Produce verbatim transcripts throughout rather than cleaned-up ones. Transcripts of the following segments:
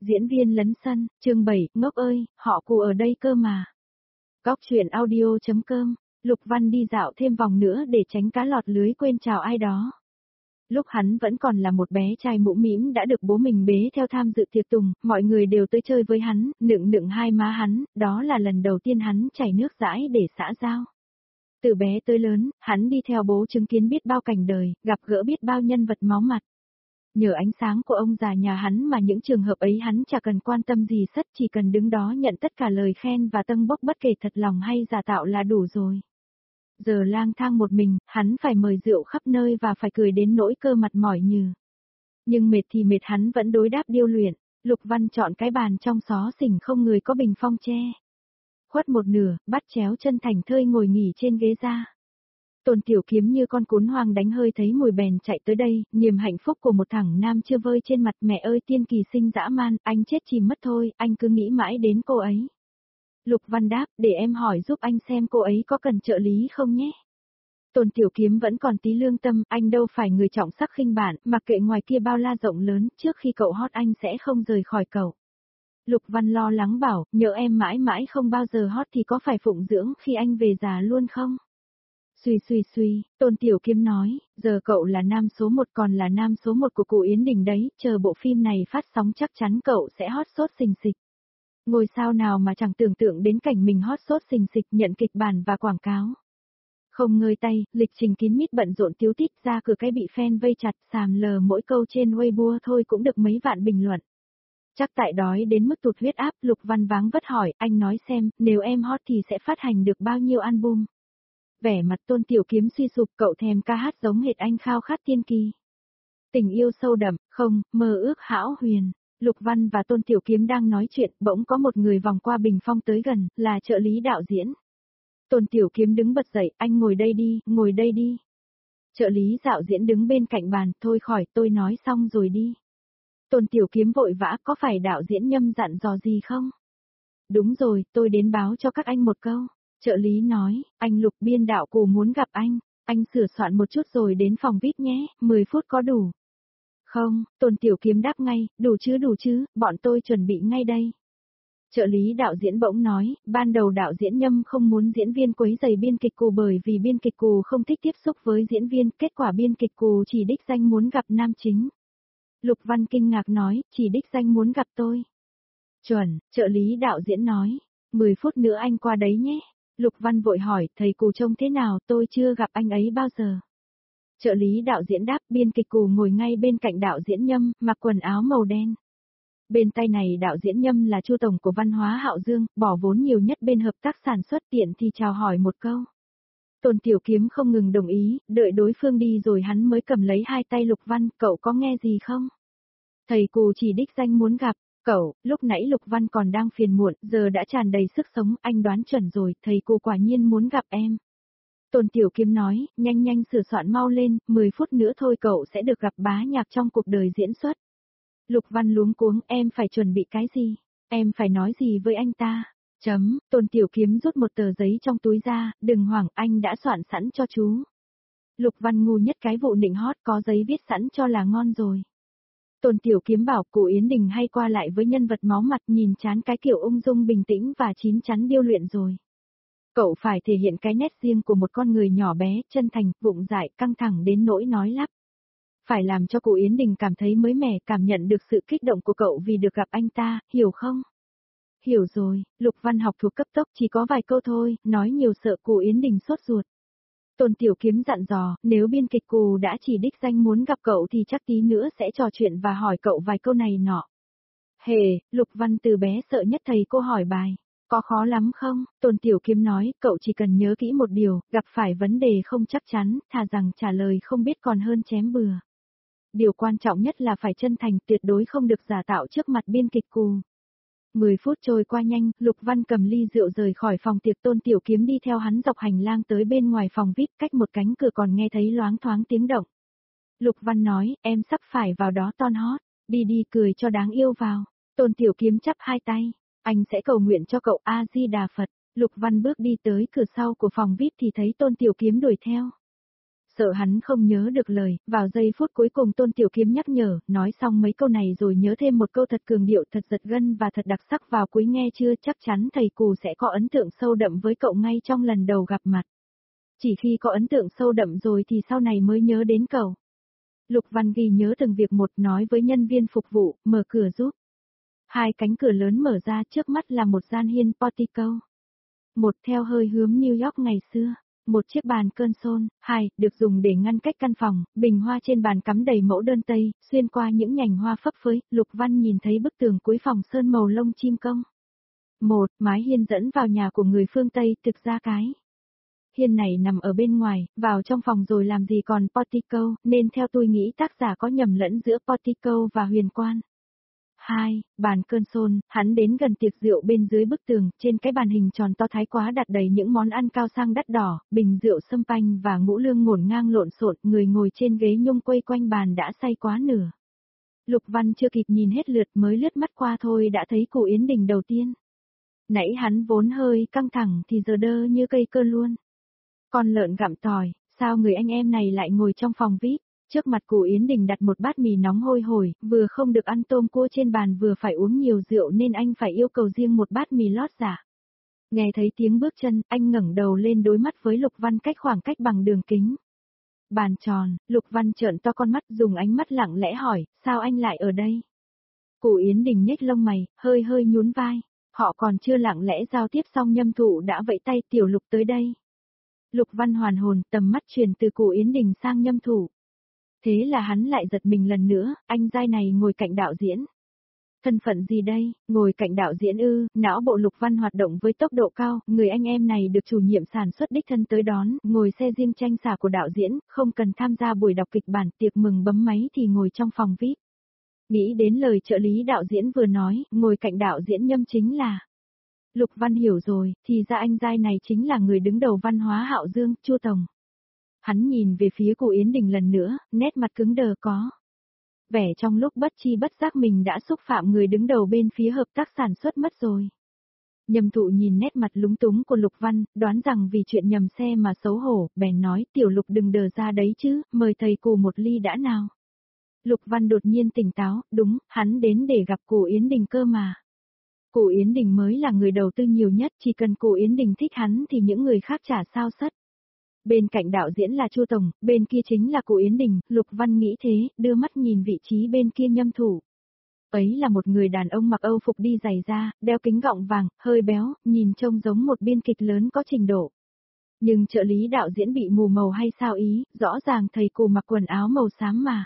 Diễn viên lấn sân, chương bảy, ngốc ơi, họ cụ ở đây cơ mà. Góc truyện audio chấm com, Lục Văn đi dạo thêm vòng nữa để tránh cá lọt lưới quên chào ai đó. Lúc hắn vẫn còn là một bé trai mũ mĩm đã được bố mình bế theo tham dự tiệc tùng, mọi người đều tới chơi với hắn, nựng nựng hai má hắn, đó là lần đầu tiên hắn chảy nước dãi để xã giao. Từ bé tới lớn, hắn đi theo bố chứng kiến biết bao cảnh đời, gặp gỡ biết bao nhân vật máu mặt. Nhờ ánh sáng của ông già nhà hắn mà những trường hợp ấy hắn chả cần quan tâm gì sất, chỉ cần đứng đó nhận tất cả lời khen và tâng bốc bất kể thật lòng hay giả tạo là đủ rồi. Giờ lang thang một mình, hắn phải mời rượu khắp nơi và phải cười đến nỗi cơ mặt mỏi nhừ. Nhưng mệt thì mệt, hắn vẫn đối đáp điêu luyện. Lục Văn chọn cái bàn trong xó xỉnh không người có bình phong tre. Khuất một nửa, bắt chéo chân thành thơi ngồi nghỉ trên ghế ra. Tôn Tiểu Kiếm như con cún hoang đánh hơi thấy mùi bèn chạy tới đây, niềm hạnh phúc của một thằng nam chưa vơi trên mặt. Mẹ ơi, tiên kỳ sinh dã man, anh chết chìm mất thôi, anh cứ nghĩ mãi đến cô ấy. Lục Văn đáp, để em hỏi giúp anh xem cô ấy có cần trợ lý không nhé. Tôn Tiểu Kiếm vẫn còn tí lương tâm, anh đâu phải người trọng sắc khinh bản, mặc kệ ngoài kia bao la rộng lớn, trước khi cậu hot anh sẽ không rời khỏi cậu. Lục Văn lo lắng bảo, nhỡ em mãi mãi không bao giờ hot thì có phải phụng dưỡng khi anh về già luôn không? Suy suy suy, Tôn Tiểu Kiếm nói, giờ cậu là nam số một còn là nam số một của cụ Yến Đình đấy, chờ bộ phim này phát sóng chắc chắn cậu sẽ hot sốt xình xịch. Ngôi sao nào mà chẳng tưởng tượng đến cảnh mình hot sốt xình xịch nhận kịch bản và quảng cáo. Không ngơi tay, lịch trình kín mít bận rộn tiếu tít, ra cửa cái bị fan vây chặt, xàm lờ mỗi câu trên Weibo thôi cũng được mấy vạn bình luận. Chắc tại đói đến mức tụt huyết áp, Lục Văn váng vất hỏi, anh nói xem, nếu em hot thì sẽ phát hành được bao nhiêu album? Vẻ mặt Tôn Tiểu Kiếm suy sụp, cậu thèm ca hát giống hệt anh khao khát tiên kỳ. Tình yêu sâu đậm, không, mơ ước hão huyền. Lục Văn và Tôn Tiểu Kiếm đang nói chuyện, bỗng có một người vòng qua bình phong tới gần, là trợ lý đạo diễn. Tôn Tiểu Kiếm đứng bật dậy, anh ngồi đây đi, ngồi đây đi. Trợ lý đạo diễn đứng bên cạnh bàn, thôi khỏi, tôi nói xong rồi đi. Tôn Tiểu Kiếm vội vã, có phải đạo diễn Nhâm dặn dò gì không? Đúng rồi, tôi đến báo cho các anh một câu. Trợ lý nói, anh Lục biên đạo cụ muốn gặp anh, anh sửa soạn một chút rồi đến phòng vi ai pi nhé, mười phút có đủ. Không, Tôn Tiểu Kiếm đáp ngay, đủ chứ đủ chứ, bọn tôi chuẩn bị ngay đây. Trợ lý đạo diễn bỗng nói, ban đầu đạo diễn Nhâm không muốn diễn viên quấy rầy biên kịch cù bởi vì biên kịch cù không thích tiếp xúc với diễn viên, kết quả biên kịch cù chỉ đích danh muốn gặp nam chính. Lục Văn kinh ngạc nói, chỉ đích danh muốn gặp tôi. Chuẩn, trợ lý đạo diễn nói, mười phút nữa anh qua đấy nhé. Lục Văn vội hỏi, thầy cù trông thế nào, tôi chưa gặp anh ấy bao giờ. Trợ lý đạo diễn đáp, biên kịch cù ngồi ngay bên cạnh đạo diễn Nhâm, mặc quần áo màu đen. Bên tay này đạo diễn Nhâm là Chu tổng của Văn hóa Hạo Dương, bỏ vốn nhiều nhất bên hợp tác sản xuất, tiện thì chào hỏi một câu. Tôn Tiểu Kiếm không ngừng đồng ý, đợi đối phương đi rồi hắn mới cầm lấy hai tay Lục Văn, cậu có nghe gì không? Thầy cù chỉ đích danh muốn gặp. Cậu, lúc nãy Lục Văn còn đang phiền muộn, giờ đã tràn đầy sức sống, anh đoán chuẩn rồi, thầy cô quả nhiên muốn gặp em. Tôn Tiểu Kiếm nói, nhanh nhanh sửa soạn mau lên, mười phút nữa thôi cậu sẽ được gặp bá nhạc trong cuộc đời diễn xuất. Lục Văn luống cuống, em phải chuẩn bị cái gì? Em phải nói gì với anh ta? Chấm, Tôn Tiểu Kiếm rút một tờ giấy trong túi ra, đừng hoảng, anh đã soạn sẵn cho chú. Lục Văn ngu nhất cái vụ nịnh hót, có giấy viết sẵn cho là ngon rồi. Tôn Tiểu Kiếm bảo cụ Yến Đình hay qua lại với nhân vật máu mặt, nhìn chán cái kiểu ung dung bình tĩnh và chín chắn điêu luyện rồi. Cậu phải thể hiện cái nét riêng của một con người nhỏ bé, chân thành, vụng dại, căng thẳng đến nỗi nói lắp. Phải làm cho cụ Yến Đình cảm thấy mới mẻ, cảm nhận được sự kích động của cậu vì được gặp anh ta, hiểu không? Hiểu rồi, Lục Văn học thuộc cấp tốc chỉ có vài câu thôi, nói nhiều sợ cụ Yến Đình sốt ruột. Tôn Tiểu Kiếm dặn dò, nếu biên kịch cù đã chỉ đích danh muốn gặp cậu thì chắc tí nữa sẽ trò chuyện và hỏi cậu vài câu này nọ. Hề, Lục Văn từ bé sợ nhất thầy cô hỏi bài. Có khó lắm không? Tôn Tiểu Kiếm nói, cậu chỉ cần nhớ kỹ một điều, gặp phải vấn đề không chắc chắn, thà rằng trả lời không biết còn hơn chém bừa. Điều quan trọng nhất là phải chân thành, tuyệt đối không được giả tạo trước mặt biên kịch cù. Mười phút trôi qua nhanh, Lục Văn cầm ly rượu rời khỏi phòng tiệc, Tôn Tiểu Kiếm đi theo hắn dọc hành lang tới bên ngoài phòng vi ai pi, cách một cánh cửa còn nghe thấy loáng thoáng tiếng động. Lục Văn nói, em sắp phải vào đó ton hót, đi đi cười cho đáng yêu vào. Tôn Tiểu Kiếm chắp hai tay, anh sẽ cầu nguyện cho cậu A-di-đà Phật. Lục Văn bước đi tới cửa sau của phòng vi ai pi thì thấy Tôn Tiểu Kiếm đuổi theo. Sợ hắn không nhớ được lời, vào giây phút cuối cùng Tôn Tiểu Kiếm nhắc nhở, nói xong mấy câu này rồi nhớ thêm một câu thật cường điệu, thật giật gân và thật đặc sắc vào cuối, nghe chưa, chắc chắn thầy Cù sẽ có ấn tượng sâu đậm với cậu ngay trong lần đầu gặp mặt. Chỉ khi có ấn tượng sâu đậm rồi thì sau này mới nhớ đến cậu. Lục Văn ghi nhớ từng việc một, nói với nhân viên phục vụ, mở cửa giúp. Hai cánh cửa lớn mở ra, trước mắt là một gian hiên portico. Một, theo hơi hướng New York ngày xưa. Một chiếc bàn console, hai, được dùng để ngăn cách căn phòng, bình hoa trên bàn cắm đầy mẫu đơn tây, xuyên qua những nhành hoa phấp phới, Lục Văn nhìn thấy bức tường cuối phòng sơn màu lông chim công. Một, mái hiên dẫn vào nhà của người phương Tây, thực ra cái hiên này nằm ở bên ngoài, vào trong phòng rồi làm gì còn portico, nên theo tôi nghĩ tác giả có nhầm lẫn giữa portico và huyền quan. Hai, bàn console, hắn đến gần tiệc rượu bên dưới bức tường, trên cái bàn hình tròn to thái quá đặt đầy những món ăn cao sang đắt đỏ, bình rượu sâm panh và ngũ lương ngổn ngang lộn xộn, người ngồi trên ghế nhung quây quanh bàn đã say quá nửa. Lục Văn chưa kịp nhìn hết lượt mới lướt mắt qua thôi đã thấy cụ Yến Đình đầu tiên. Nãy hắn vốn hơi căng thẳng thì giờ đơ như cây cơ luôn. Con lợn gặm tỏi, sao người anh em này lại ngồi trong phòng vi ai pi? Trước mặt cụ Yến Đình đặt một bát mì nóng hôi hổi, vừa không được ăn tôm cua trên bàn vừa phải uống nhiều rượu nên anh phải yêu cầu riêng một bát mì lót giả. Nghe thấy tiếng bước chân, anh ngẩng đầu lên đối mắt với Lục Văn cách khoảng cách bằng đường kính. Bàn tròn, Lục Văn trợn to con mắt dùng ánh mắt lặng lẽ hỏi, sao anh lại ở đây? Cụ Yến Đình nhếch lông mày, hơi hơi nhún vai. Họ còn chưa lặng lẽ giao tiếp xong Nhâm Thụ đã vẫy tay, Tiểu Lục tới đây. Lục Văn hoàn hồn, tầm mắt chuyển từ cụ Yến Đình sang Nhâm Thụ. Thế là hắn lại giật mình lần nữa, anh giai này ngồi cạnh đạo diễn. Thân phận gì đây, ngồi cạnh đạo diễn ư, não bộ Lục Văn hoạt động với tốc độ cao, người anh em này được chủ nhiệm sản xuất đích thân tới đón, ngồi xe riêng tranh xả của đạo diễn, không cần tham gia buổi đọc kịch bản, tiệc mừng bấm máy thì ngồi trong phòng vi ai pi. Nghĩ đến lời trợ lý đạo diễn vừa nói, ngồi cạnh đạo diễn Nhâm chính là. Lục Văn hiểu rồi, thì ra anh giai này chính là người đứng đầu văn hóa Hạo Dương, Chu Tổng. Hắn nhìn về phía cụ Yến Đình lần nữa, nét mặt cứng đờ có vẻ trong lúc bất chi bất giác mình đã xúc phạm người đứng đầu bên phía hợp tác sản xuất mất rồi. Nhâm Thụ nhìn nét mặt lúng túng của Lục Văn, đoán rằng vì chuyện nhầm xe mà xấu hổ, bèn nói, Tiểu Lục đừng đờ ra đấy chứ, mời thầy cụ một ly đã nào. Lục Văn đột nhiên tỉnh táo, đúng, hắn đến để gặp cụ Yến Đình cơ mà. Cụ Yến Đình mới là người đầu tư nhiều nhất, chỉ cần cụ Yến Đình thích hắn thì những người khác chả sao sất. Bên cạnh đạo diễn là Chu Tổng, bên kia chính là cụ Yến Đình, Lục Văn nghĩ thế, đưa mắt nhìn vị trí bên kia Nhâm Thụ. Ấy là một người đàn ông mặc Âu phục đi giày da, đeo kính gọng vàng, hơi béo, nhìn trông giống một biên kịch lớn có trình độ. Nhưng trợ lý đạo diễn bị mù màu hay sao ý, rõ ràng thầy cụ mặc quần áo màu xám mà.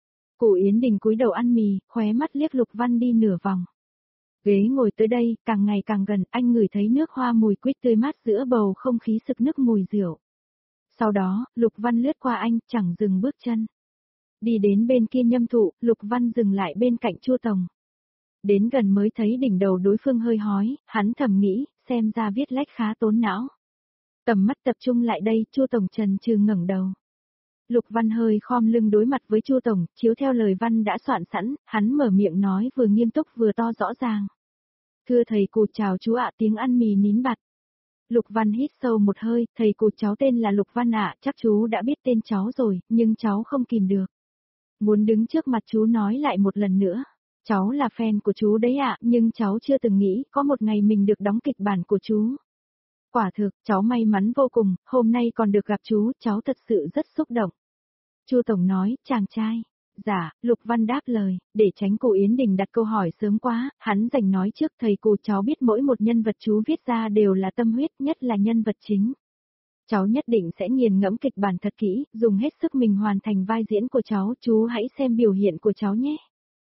Cụ Yến Đình cúi đầu ăn mì, khóe mắt liếc Lục Văn đi nửa vòng. Ghế ngồi tới đây, càng ngày càng gần, anh ngửi thấy nước hoa mùi quýt tươi mát giữa bầu không khí sực nức mùi rượu. Sau đó, Lục Văn lướt qua anh, chẳng dừng bước chân. Đi đến bên kia Nhâm Thụ, Lục Văn dừng lại bên cạnh Chu Tổng. Đến gần mới thấy đỉnh đầu đối phương hơi hói, hắn thầm nghĩ, xem ra viết lách khá tốn não. Tầm mắt tập trung lại đây, Chu Tổng trần trừ ngẩng đầu. Lục Văn hơi khom lưng đối mặt với Chu Tổng, chiếu theo lời Văn đã soạn sẵn, hắn mở miệng nói vừa nghiêm túc vừa to rõ ràng. Thưa thầy cụ chào chú ạ, tiếng ăn mì nín bặt. Lục Văn hít sâu một hơi, thầy cụ cháu tên là Lục Văn ạ, chắc chú đã biết tên cháu rồi, nhưng cháu không kìm được. Muốn đứng trước mặt chú nói lại một lần nữa. Cháu là fan của chú đấy ạ, nhưng cháu chưa từng nghĩ có một ngày mình được đóng kịch bản của chú. Quả thực, cháu may mắn vô cùng, hôm nay còn được gặp chú, cháu thật sự rất xúc động. Chu Tổng nói, chàng trai. Dạ, Lục Văn đáp lời, để tránh cụ Yến Đình đặt câu hỏi sớm quá, hắn dành nói trước thầy cụ cháu biết mỗi một nhân vật chú viết ra đều là tâm huyết, nhất là nhân vật chính. Cháu nhất định sẽ nghiền ngẫm kịch bản thật kỹ, dùng hết sức mình hoàn thành vai diễn của cháu, chú hãy xem biểu hiện của cháu nhé.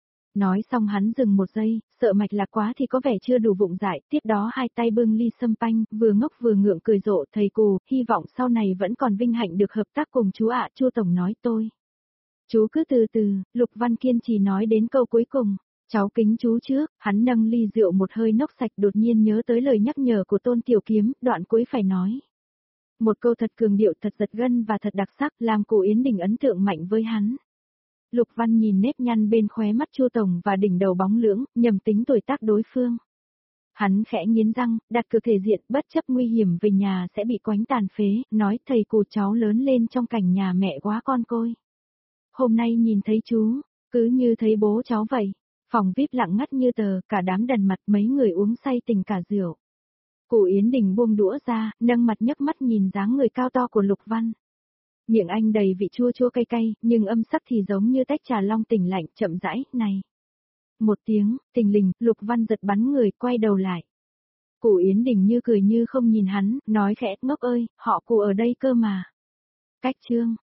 Nói xong hắn dừng một giây, sợ mạch lạc quá thì có vẻ chưa đủ vụng dại, tiếp đó hai tay bưng ly sâm panh, vừa ngốc vừa ngượng cười rộ, thầy cụ, hy vọng sau này vẫn còn vinh hạnh được hợp tác cùng chú ạ, Chu Tổng nói tôi. Chú cứ từ từ, Lục Văn kiên trì nói đến câu cuối cùng, cháu kính chú trước, hắn nâng ly rượu một hơi nốc sạch đột nhiên nhớ tới lời nhắc nhở của Tôn Tiểu Kiếm, đoạn cuối phải nói. Một câu thật cường điệu thật giật gân và thật đặc sắc làm cụ Yến Đình ấn tượng mạnh với hắn. Lục Văn nhìn nếp nhăn bên khóe mắt Chu Tổng và đỉnh đầu bóng lưỡng, nhầm tính tuổi tác đối phương. Hắn khẽ nghiến răng, đặt cược thể diện bất chấp nguy hiểm về nhà sẽ bị quánh tàn phế, nói thầy cụ cháu lớn lên trong cảnh nhà mẹ quá con côi. Hôm nay nhìn thấy chú, cứ như thấy bố cháu vậy. Phòng vi ai pi lặng ngắt như tờ, cả đám đần mặt mấy người uống say tình cả rượu. Cụ Yến Đình buông đũa ra, nâng mặt nhấc mắt nhìn dáng người cao to của Lục Văn. Miệng anh đầy vị chua chua cay cay, nhưng âm sắc thì giống như tách trà long tỉnh lạnh, chậm rãi, này. Một tiếng, tình lình, Lục Văn giật bắn người, quay đầu lại. Cụ Yến Đình như cười như không nhìn hắn, nói khẽ, ngốc ơi, họ cụ ở đây cơ mà. Cách chương.